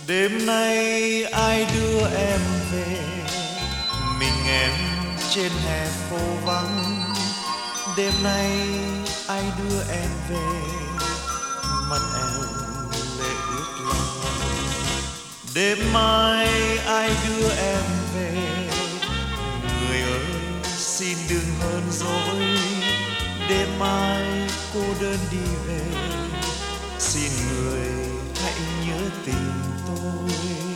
Đêm nay ai đưa em về, mình em trên hè phố vắng. Đêm nay ai đưa em về, mắt em lệ ướt lòng. Đêm mai ai đưa em về, người ơi xin đừng hờn dỗi. Đêm mai cô đơn đi về, xin người hãy nhớ tình tôi.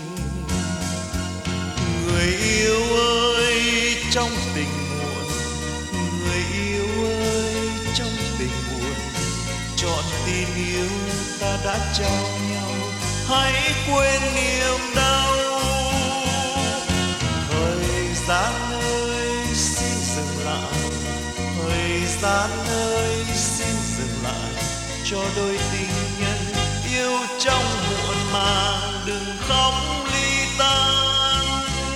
Người yêu ơi trong tình muộn, người yêu ơi trong tình buồn, chọn tình yêu ta đã trao nhau, hãy quên niềm đau. Thời gian ơi xin dừng lại, thời gian ơi xin dừng lại, cho đôi tình nhân yêu trong muộn màng đừng khóc ly tan.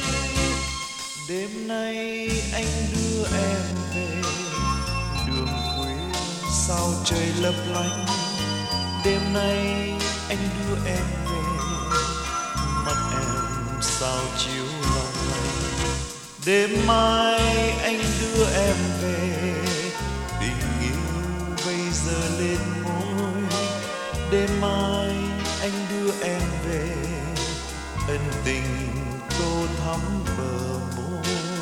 Đêm nay anh đưa em về, đường khuya sao trời lấp lánh. Đêm nay anh đưa em về, mắt em sao chiếu lòng lành. Đêm mai anh đưa em về, tình yêu bây giờ lên môi. Đêm mai anh đưa em về, ân tình tô thắm bờ môi.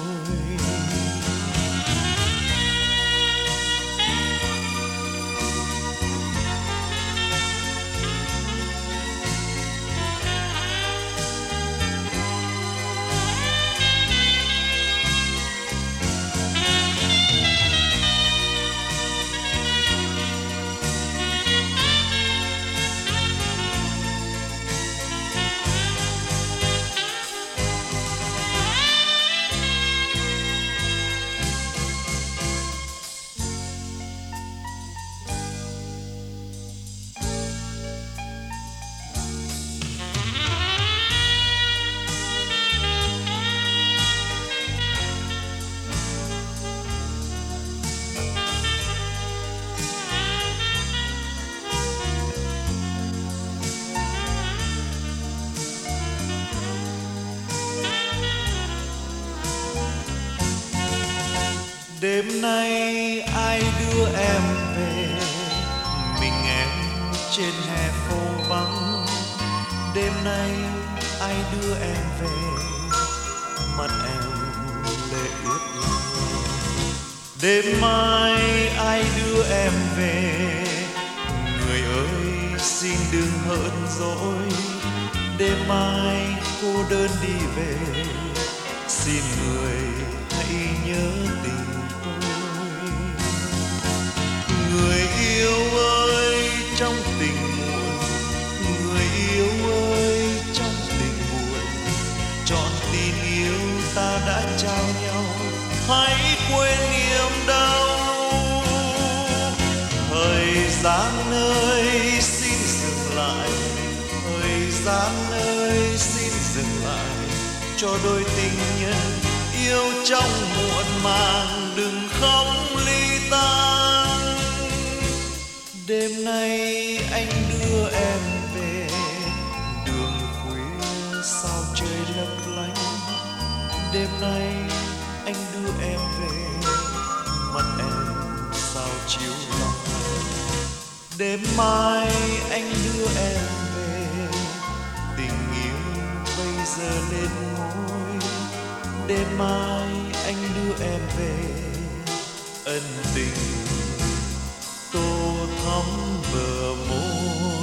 Đêm nay ai đưa em về, mình em trên hè phố vắng. Đêm nay ai đưa em về, mắt em lệ ướt lòng. Đêm mai ai đưa em về, người ơi xin đừng hờn dỗi. Đêm mai cô đơn đi về, xin người hãy nhớ tình. Người yêu ơi trong tình muộn, người yêu ơi trong tình buồn, chọn tình yêu ta đã trao nhau, hãy quên niềm đau. Thời gian ơi xin dừng lại, thời gian ơi xin dừng lại, cho đôi tình nhân yêu trong muộn màng đừng khóc ly tan. Đêm nay anh đưa em về, đường khuya sao trời lấp lánh. Đêm nay anh đưa em về, mắt em sao chiếu lòng anh. Đêm mai anh đưa em về, tình yêu bây giờ lên môi. Đêm mai anh đưa em về, ân tình tô thắm bờ môi.